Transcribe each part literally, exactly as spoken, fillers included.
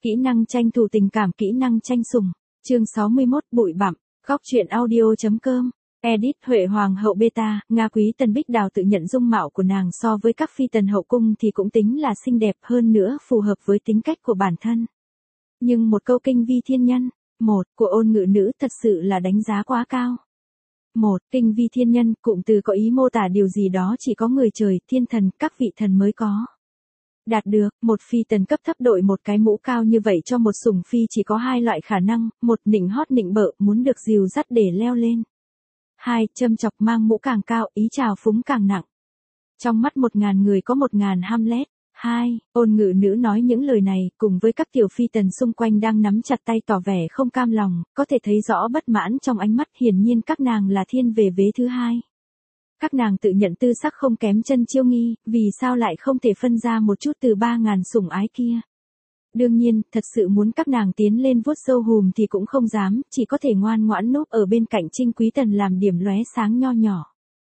Kỹ năng tranh thủ tình cảm, kỹ năng tranh sủng. Chương sáu mươi mốt, bụi bặm. Góc truyện audio chấm com. Edit. Huệ Hoàng hậu beta. Nga Quý Tần Bích Đào tự nhận dung mạo của nàng so với các phi tần hậu cung thì cũng tính là xinh đẹp, hơn nữa phù hợp với tính cách của bản thân. Nhưng một câu kinh vi thiên nhân, một, của Ôn Ngự Nữ thật sự là đánh giá quá cao. Một, kinh vi thiên nhân, cụm từ có ý mô tả điều gì đó chỉ có người trời, thiên thần, các vị thần mới có. Đạt được. Một phi tần cấp thấp đội một cái mũ cao như vậy cho một sủng phi chỉ có hai loại khả năng, một nịnh hót nịnh bợ, muốn được dìu dắt để leo lên. Hai, châm chọc mang mũ càng cao, ý trào phúng càng nặng. Trong mắt một ngàn người có một ngàn Hamlet. Hai, Ôn Ngự Nữ nói những lời này, cùng với các tiểu phi tần xung quanh đang nắm chặt tay tỏ vẻ không cam lòng, có thể thấy rõ bất mãn trong ánh mắt, hiển nhiên các nàng là thiên về vế thứ hai. Các nàng tự nhận tư sắc không kém Chân Chiêu Nghi, vì sao lại không thể phân ra một chút từ ba ngàn sủng ái kia. Đương nhiên, thật sự muốn các nàng tiến lên vuốt râu hùm thì cũng không dám, chỉ có thể ngoan ngoãn núp ở bên cạnh Trinh Quý Tần làm điểm lóe sáng nho nhỏ.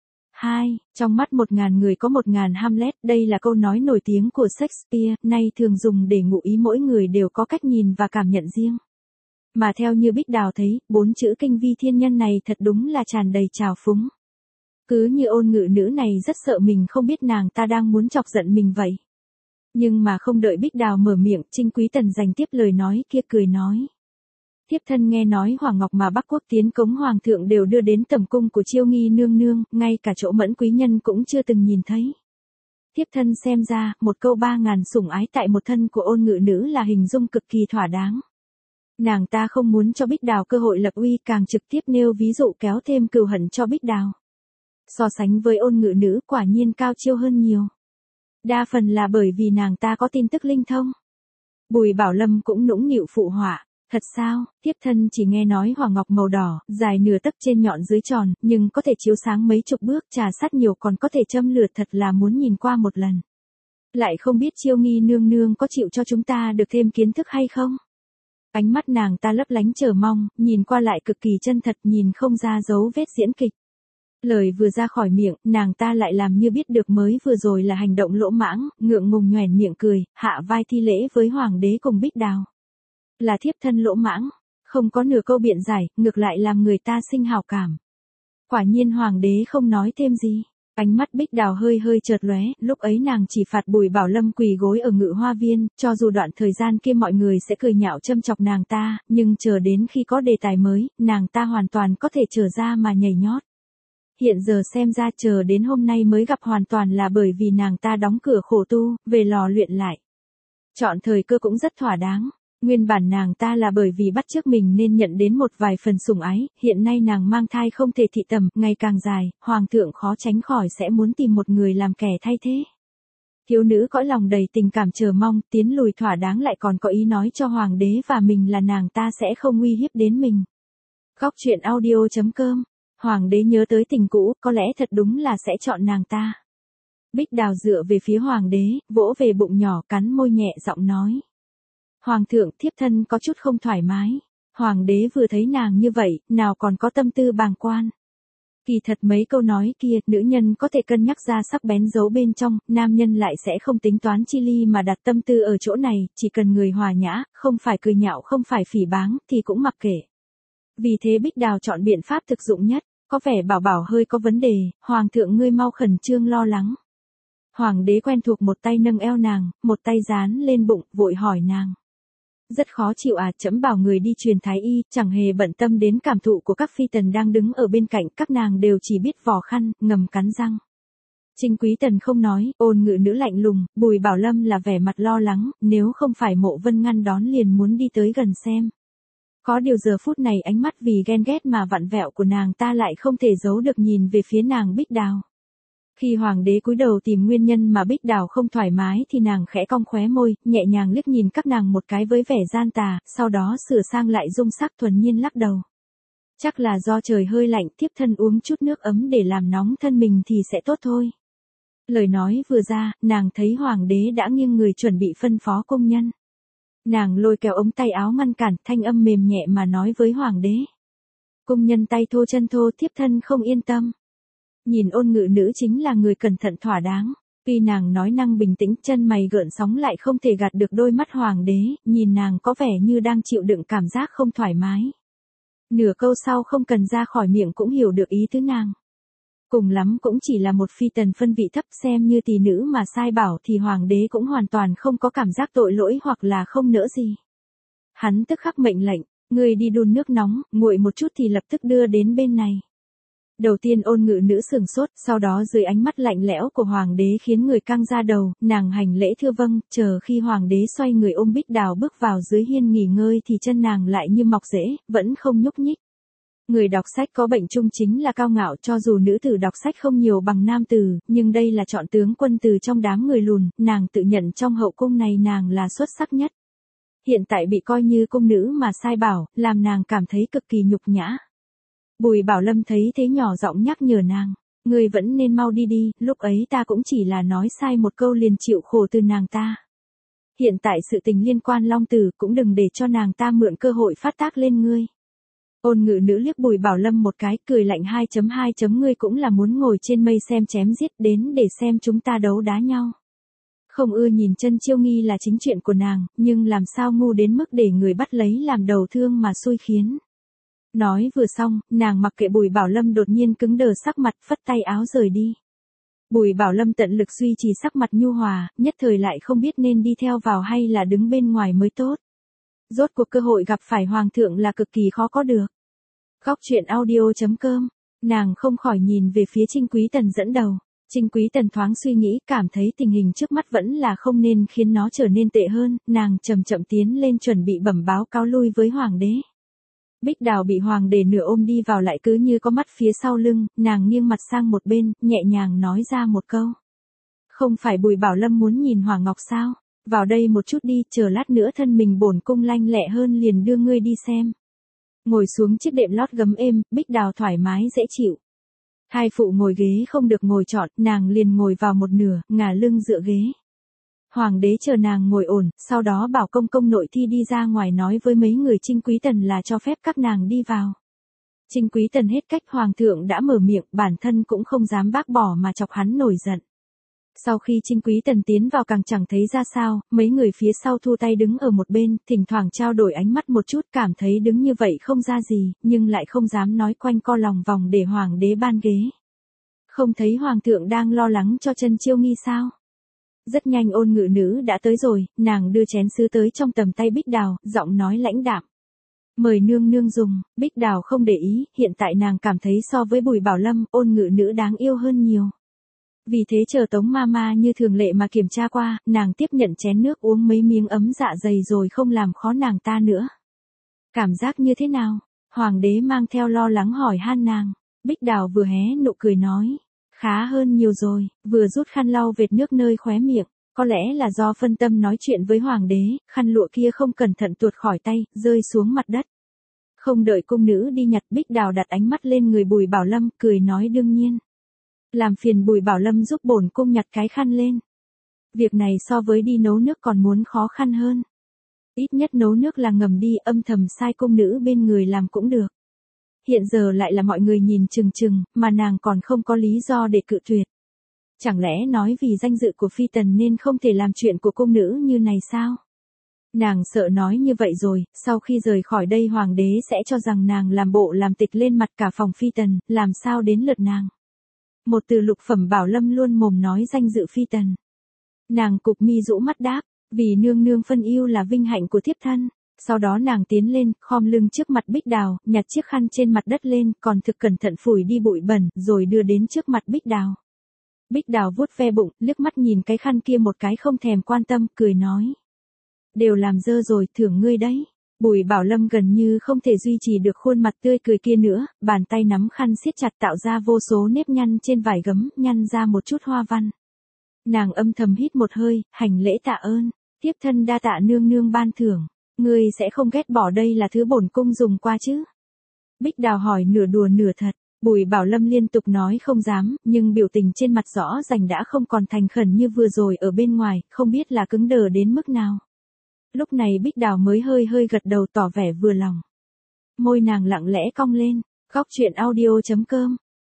Hai, trong mắt một ngàn người có một ngàn Hamlet, đây là câu nói nổi tiếng của Shakespeare, nay thường dùng để ngụ ý mỗi người đều có cách nhìn và cảm nhận riêng. Mà theo như Bích Đào thấy, bốn chữ kinh vi thiên nhân này thật đúng là tràn đầy trào phúng. Cứ như Ôn Ngự Nữ này rất sợ mình không biết nàng ta đang muốn chọc giận mình vậy. Nhưng mà không đợi Bích Đào mở miệng, Trinh Quý Tần giành tiếp lời nói kia cười nói. Thiếp thân nghe nói Hoàng Ngọc mà Bắc Quốc tiến cống Hoàng thượng đều đưa đến tầm cung của Chiêu Nghi nương nương, ngay cả chỗ Mẫn quý nhân cũng chưa từng nhìn thấy. Thiếp thân xem ra, một câu ba ngàn sủng ái tại một thân của Ôn Ngự Nữ là hình dung cực kỳ thỏa đáng. Nàng ta không muốn cho Bích Đào cơ hội lập uy, càng trực tiếp nêu ví dụ kéo thêm cừu hận cho Bích Đào. So sánh với Ôn Ngự Nữ quả nhiên cao chiêu hơn nhiều. Đa phần là bởi vì nàng ta có tin tức linh thông. Bùi Bảo Lâm cũng nũng nịu phụ họa. Thật sao, thiếp thân chỉ nghe nói Hoàng Ngọc màu đỏ, dài nửa tấc trên nhọn dưới tròn, nhưng có thể chiếu sáng mấy chục bước, trà sát nhiều còn có thể châm lửa, thật là muốn nhìn qua một lần. Lại không biết Chiêu Nghi nương nương có chịu cho chúng ta được thêm kiến thức hay không? Ánh mắt nàng ta lấp lánh chờ mong, nhìn qua lại cực kỳ chân thật, nhìn không ra dấu vết diễn kịch. Lời vừa ra khỏi miệng, nàng ta lại làm như biết được mới vừa rồi là hành động lỗ mãng, ngượng ngùng nhoẻn miệng cười, hạ vai thi lễ với Hoàng đế cùng Bích Đào. Là thiếp thân lỗ mãng, không có nửa câu biện giải, ngược lại làm người ta sinh hảo cảm. Quả nhiên Hoàng đế không nói thêm gì. Ánh mắt Bích Đào hơi hơi chợt lóe, lúc ấy nàng chỉ phạt Bùi Bảo Lâm quỳ gối ở Ngự Hoa Viên, cho dù đoạn thời gian kia mọi người sẽ cười nhạo châm chọc nàng ta, nhưng chờ đến khi có đề tài mới, nàng ta hoàn toàn có thể trở ra mà nhảy nhót. Hiện giờ xem ra chờ đến hôm nay mới gặp hoàn toàn là bởi vì nàng ta đóng cửa khổ tu, về lò luyện lại. Chọn thời cơ cũng rất thỏa đáng. Nguyên bản nàng ta là bởi vì bắt chước mình nên nhận đến một vài phần sủng ái, hiện nay nàng mang thai không thể thị tầm, ngày càng dài, Hoàng thượng khó tránh khỏi sẽ muốn tìm một người làm kẻ thay thế. Thiếu nữ cõi lòng đầy tình cảm chờ mong, tiến lùi thỏa đáng lại còn có ý nói cho Hoàng đế và mình là nàng ta sẽ không uy hiếp đến mình. Góc truyện audio chấm com. Hoàng đế nhớ tới tình cũ, có lẽ thật đúng là sẽ chọn nàng ta. Bích Đào dựa về phía Hoàng đế, vỗ về bụng nhỏ, cắn môi nhẹ giọng nói. Hoàng thượng, thiếp thân có chút không thoải mái. Hoàng đế vừa thấy nàng như vậy, nào còn có tâm tư bàng quan. Kỳ thật mấy câu nói kia, nữ nhân có thể cân nhắc ra sắc bén giấu bên trong, nam nhân lại sẽ không tính toán chi ly mà đặt tâm tư ở chỗ này, chỉ cần người hòa nhã, không phải cười nhạo, không phải phỉ báng, thì cũng mặc kệ. Vì thế Bích Đào chọn biện pháp thực dụng nhất, có vẻ Bảo Bảo hơi có vấn đề, Hoàng thượng ngươi mau khẩn trương lo lắng. Hoàng đế quen thuộc một tay nâng eo nàng, một tay dán lên bụng, vội hỏi nàng. Rất khó chịu à, trẫm bảo người đi truyền thái y, chẳng hề bận tâm đến cảm thụ của các phi tần đang đứng ở bên cạnh, các nàng đều chỉ biết vò khăn, ngầm cắn răng. Trinh Quý Tần không nói, Ôn Ngự Nữ lạnh lùng, Bùi Bảo Lâm là vẻ mặt lo lắng, nếu không phải Mộ Vân ngăn đón liền muốn đi tới gần xem. Có điều giờ phút này ánh mắt vì ghen ghét mà vặn vẹo của nàng ta lại không thể giấu được nhìn về phía nàng Bích Đào. Khi Hoàng đế cúi đầu tìm nguyên nhân mà Bích Đào không thoải mái thì nàng khẽ cong khóe môi, nhẹ nhàng liếc nhìn các nàng một cái với vẻ gian tà, sau đó sửa sang lại dung sắc thuần nhiên lắc đầu. Chắc là do trời hơi lạnh, thiếp thân uống chút nước ấm để làm nóng thân mình thì sẽ tốt thôi. Lời nói vừa ra, nàng thấy Hoàng đế đã nghiêng người chuẩn bị phân phó công nhân. Nàng lôi kéo ống tay áo ngăn cản, thanh âm mềm nhẹ mà nói với Hoàng đế. Công nhân tay thô chân thô, thiếp thân không yên tâm. Nhìn Ôn Ngự Nữ chính là người cẩn thận thỏa đáng. Tuy nàng nói năng bình tĩnh, chân mày gợn sóng lại không thể gạt được đôi mắt hoàng đế, nhìn nàng có vẻ như đang chịu đựng cảm giác không thoải mái. Nửa câu sau không cần ra khỏi miệng cũng hiểu được ý tứ nàng. Cùng lắm cũng chỉ là một phi tần phân vị thấp, xem như tỷ nữ mà sai bảo thì hoàng đế cũng hoàn toàn không có cảm giác tội lỗi hoặc là không nỡ gì. Hắn tức khắc mệnh lệnh, người đi đun nước nóng, nguội một chút thì lập tức đưa đến bên này. Đầu tiên Ôn Ngự Nữ sửng sốt, sau đó dưới ánh mắt lạnh lẽo của hoàng đế khiến người căng ra đầu, nàng hành lễ thưa vâng, chờ khi hoàng đế xoay người ôm Bích Đào bước vào dưới hiên nghỉ ngơi thì chân nàng lại như mọc rễ, vẫn không nhúc nhích. Người đọc sách có bệnh chung chính là cao ngạo, cho dù nữ tử đọc sách không nhiều bằng nam tử, nhưng đây là chọn tướng quân từ trong đám người lùn, nàng tự nhận trong hậu cung này nàng là xuất sắc nhất. Hiện tại bị coi như cung nữ mà sai bảo, làm nàng cảm thấy cực kỳ nhục nhã. Bùi Bảo Lâm thấy thế nhỏ giọng nhắc nhở nàng, ngươi vẫn nên mau đi đi, lúc ấy ta cũng chỉ là nói sai một câu liền chịu khổ từ nàng ta. Hiện tại sự tình liên quan Long Tử cũng đừng để cho nàng ta mượn cơ hội phát tác lên ngươi. Ôn Ngự Nữ liếc Bùi Bảo Lâm một cái, cười lạnh hai chấm hai chấm ngươi cũng là muốn ngồi trên mây xem chém giết, đến để xem chúng ta đấu đá nhau. Không ưa nhìn Chân Chiêu Nghi là chính chuyện của nàng, nhưng làm sao ngu đến mức để người bắt lấy làm đầu thương mà xui khiến. Nói vừa xong, nàng mặc kệ Bùi Bảo Lâm đột nhiên cứng đờ sắc mặt, phất tay áo rời đi. Bùi Bảo Lâm tận lực duy trì sắc mặt nhu hòa, nhất thời lại không biết nên đi theo vào hay là đứng bên ngoài mới tốt. Rốt cuộc cơ hội gặp phải hoàng thượng là cực kỳ khó có được. Góc truyện audio chấm com, nàng không khỏi nhìn về phía Trinh Quý Tần dẫn đầu. Trinh Quý Tần thoáng suy nghĩ, cảm thấy tình hình trước mắt vẫn là không nên khiến nó trở nên tệ hơn, nàng chậm chậm tiến lên chuẩn bị bẩm báo cáo lui với hoàng đế. Bích Đào bị hoàng đế nửa ôm đi vào lại cứ như có mắt phía sau lưng, nàng nghiêng mặt sang một bên, nhẹ nhàng nói ra một câu. Không phải Bùi Bảo Lâm muốn nhìn Hoàng Ngọc sao? Vào đây một chút đi, chờ lát nữa thân mình bổn cung lanh lẹ hơn liền đưa ngươi đi xem. Ngồi xuống chiếc đệm lót gấm êm, Bích Đào thoải mái dễ chịu. Hai phụ ngồi ghế không được ngồi trọn, nàng liền ngồi vào một nửa, ngả lưng dựa ghế. Hoàng đế chờ nàng ngồi ổn, sau đó bảo công công nội thi đi ra ngoài nói với mấy người Trinh Quý Tần là cho phép các nàng đi vào. Trinh Quý Tần hết cách, hoàng thượng đã mở miệng, bản thân cũng không dám bác bỏ mà chọc hắn nổi giận. Sau khi Trinh Quý Tần tiến vào càng chẳng thấy ra sao, mấy người phía sau thu tay đứng ở một bên, thỉnh thoảng trao đổi ánh mắt một chút, cảm thấy đứng như vậy không ra gì, nhưng lại không dám nói quanh co lòng vòng để hoàng đế ban ghế. Không thấy hoàng thượng đang lo lắng cho Chân Chiêu Nghi sao? Rất nhanh Ôn Ngự Nữ đã tới rồi, nàng đưa chén sứ tới trong tầm tay Bích Đào, giọng nói lãnh đạm. Mời nương nương dùng. Bích Đào không để ý, hiện tại nàng cảm thấy so với Bùi Bảo Lâm, Ôn Ngự Nữ đáng yêu hơn nhiều. Vì thế chờ Tống Mama như thường lệ mà kiểm tra qua, nàng tiếp nhận chén nước uống mấy miếng ấm dạ dày rồi không làm khó nàng ta nữa. Cảm giác như thế nào? Hoàng đế mang theo lo lắng hỏi han nàng. Bích Đào vừa hé nụ cười nói. Khá hơn nhiều rồi, vừa rút khăn lau vệt nước nơi khóe miệng. Có lẽ là do phân tâm nói chuyện với hoàng đế, khăn lụa kia không cẩn thận tuột khỏi tay, rơi xuống mặt đất. Không đợi cung nữ đi nhặt, Bích Đào đặt ánh mắt lên người Bùi Bảo Lâm, cười nói đương nhiên. Làm phiền Bùi Bảo Lâm giúp bổn cung nhặt cái khăn lên. Việc này so với đi nấu nước còn muốn khó khăn hơn. Ít nhất nấu nước là ngầm đi, âm thầm sai cung nữ bên người làm cũng được. Hiện giờ lại là mọi người nhìn chừng chừng, mà nàng còn không có lý do để cự tuyệt. Chẳng lẽ nói vì danh dự của phi tần nên không thể làm chuyện của cung nữ như này sao? Nàng sợ nói như vậy rồi, sau khi rời khỏi đây hoàng đế sẽ cho rằng nàng làm bộ làm tịch lên mặt cả phòng phi tần, làm sao đến lượt nàng. Một từ Lục Phẩm Bảo Lâm luôn mồm nói danh dự phi tần. Nàng cụp mi rũ mắt đáp, vì nương nương phân yêu là vinh hạnh của thiếp thân. Sau đó nàng tiến lên, khom lưng trước mặt Bích Đào, nhặt chiếc khăn trên mặt đất lên, còn thực cẩn thận phủi đi bụi bẩn, rồi đưa đến trước mặt Bích Đào. Bích Đào vuốt ve bụng, liếc mắt nhìn cái khăn kia một cái không thèm quan tâm, cười nói. Đều làm dơ rồi, thưởng ngươi đấy. Bùi Bảo Lâm gần như không thể duy trì được khuôn mặt tươi cười kia nữa, bàn tay nắm khăn siết chặt tạo ra vô số nếp nhăn trên vải gấm, nhăn ra một chút hoa văn. Nàng âm thầm hít một hơi, hành lễ tạ ơn, tiếp thân đa tạ nương nương ban thưởng, ngươi sẽ không ghét bỏ đây là thứ bổn cung dùng qua chứ? Bích Đào hỏi nửa đùa nửa thật. Bùi Bảo Lâm liên tục nói không dám, nhưng biểu tình trên mặt rõ ràng đã không còn thành khẩn như vừa rồi ở bên ngoài, không biết là cứng đờ đến mức nào. Lúc này Bích Đào mới hơi hơi gật đầu tỏ vẻ vừa lòng. Môi nàng lặng lẽ cong lên. Góc truyện audio chấm com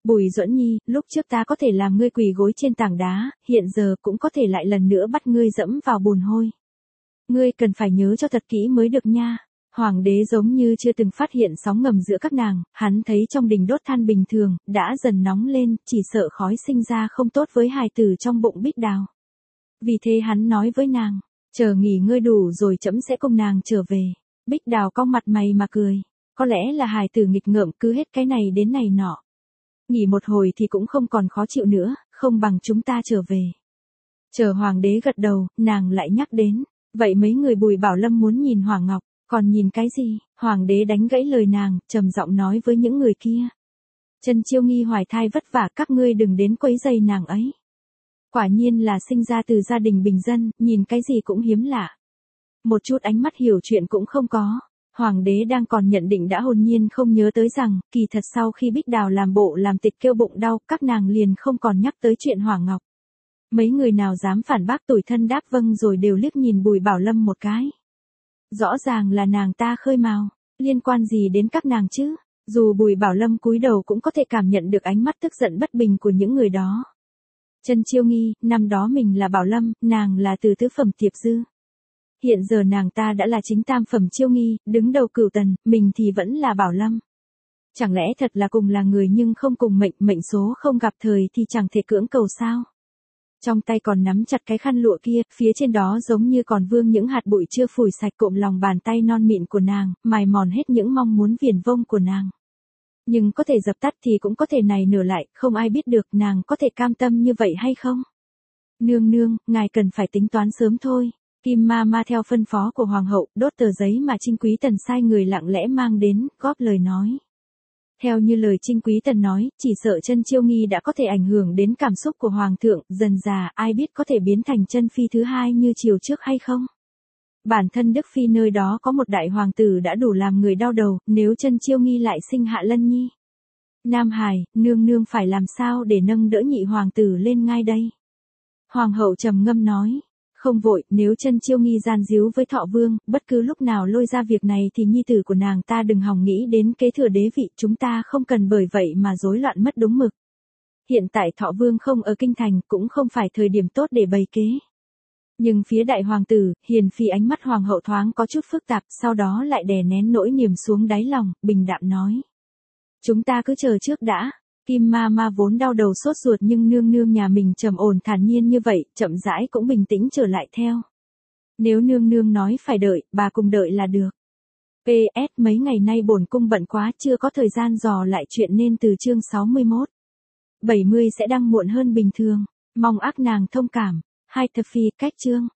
Bùi Duẫn Nhi, lúc trước ta có thể làm ngươi quỳ gối trên tảng đá, hiện giờ cũng có thể lại lần nữa bắt ngươi dẫm vào bùn hôi. Ngươi cần phải nhớ cho thật kỹ mới được nha. Hoàng đế giống như chưa từng phát hiện sóng ngầm giữa các nàng, hắn thấy trong đình đốt than bình thường, đã dần nóng lên, chỉ sợ khói sinh ra không tốt với hài tử trong bụng Bích Đào. Vì thế hắn nói với nàng, chờ nghỉ ngơi đủ rồi trẫm sẽ cùng nàng trở về. Bích Đào cong mặt mày mà cười, có lẽ là hài tử nghịch ngợm cứ hết cái này đến này nọ. Nghỉ một hồi thì cũng không còn khó chịu nữa, không bằng chúng ta trở về. Chờ hoàng đế gật đầu, nàng lại nhắc đến, vậy mấy người Bùi Bảo Lâm muốn nhìn Hoàng Ngọc, còn nhìn cái gì? Hoàng đế đánh gãy lời nàng, trầm giọng nói với những người kia. Trân Chiêu Nghi hoài thai vất vả, các ngươi đừng đến quấy rầy nàng ấy. Quả nhiên là sinh ra từ gia đình bình dân, nhìn cái gì cũng hiếm lạ. Một chút ánh mắt hiểu chuyện cũng không có. Hoàng đế đang còn nhận định đã hồn nhiên không nhớ tới rằng, kỳ thật sau khi Bích Đào làm bộ làm tịch kêu bụng đau, các nàng liền không còn nhắc tới chuyện Hoàng Ngọc. Mấy người nào dám phản bác tủi thân đáp vâng rồi đều liếc nhìn Bùi Bảo Lâm một cái. Rõ ràng là nàng ta khơi mào, liên quan gì đến các nàng chứ? Dù Bùi Bảo Lâm cúi đầu cũng có thể cảm nhận được ánh mắt tức giận bất bình của những người đó. Trân Chiêu Nghi, năm đó mình là Bảo Lâm, nàng là từ tứ phẩm Tiệp Dư. Hiện giờ nàng ta đã là chính tam phẩm Chiêu Nghi, đứng đầu Cửu Tần, mình thì vẫn là Bảo Lâm. Chẳng lẽ thật là cùng là người nhưng không cùng mệnh, mệnh số không gặp thời thì chẳng thể cưỡng cầu sao? Trong tay còn nắm chặt cái khăn lụa kia, phía trên đó giống như còn vương những hạt bụi chưa phủi sạch cộm lòng bàn tay non mịn của nàng, mài mòn hết những mong muốn viển vông của nàng. Nhưng có thể dập tắt thì cũng có thể này nửa lại, không ai biết được nàng có thể cam tâm như vậy hay không. Nương nương, ngài cần phải tính toán sớm thôi. Kim ma ma theo phân phó của hoàng hậu, đốt tờ giấy mà Trinh Quý Tần sai người lặng lẽ mang đến, góp lời nói. Theo như lời Trinh Quý Tần nói, chỉ sợ Trân Chiêu Nghi đã có thể ảnh hưởng đến cảm xúc của hoàng thượng, dần già ai biết có thể biến thành Trân Phi thứ hai như chiều trước hay không. Bản thân Đức Phi nơi đó có một đại hoàng tử đã đủ làm người đau đầu, nếu Trân Chiêu Nghi lại sinh Hạ Lân Nhi. Nam Hải, nương nương phải làm sao để nâng đỡ nhị hoàng tử lên ngai đây? Hoàng hậu trầm ngâm nói. Không vội, nếu Trân Chiêu Nghi gian díu với Thọ Vương, bất cứ lúc nào lôi ra việc này thì nhi tử của nàng ta đừng hòng nghĩ đến kế thừa đế vị, chúng ta không cần bởi vậy mà rối loạn mất đúng mực. Hiện tại Thọ Vương không ở kinh thành, cũng không phải thời điểm tốt để bày kế. Nhưng phía đại hoàng tử, Hiền Phi ánh mắt hoàng hậu thoáng có chút phức tạp, sau đó lại đè nén nỗi niềm xuống đáy lòng, bình đạm nói. Chúng ta cứ chờ trước đã. Kim ma ma vốn đau đầu sốt ruột nhưng nương nương nhà mình trầm ổn thản nhiên như vậy, chậm rãi cũng bình tĩnh trở lại theo. Nếu nương nương nói phải đợi, bà cùng đợi là được. pê ét mấy ngày nay bổn cung bận quá chưa có thời gian dò lại chuyện nên từ chương sáu mươi mốt. bảy mươi sẽ đăng muộn hơn bình thường, mong ác nàng thông cảm. Hai thập phi cách chương.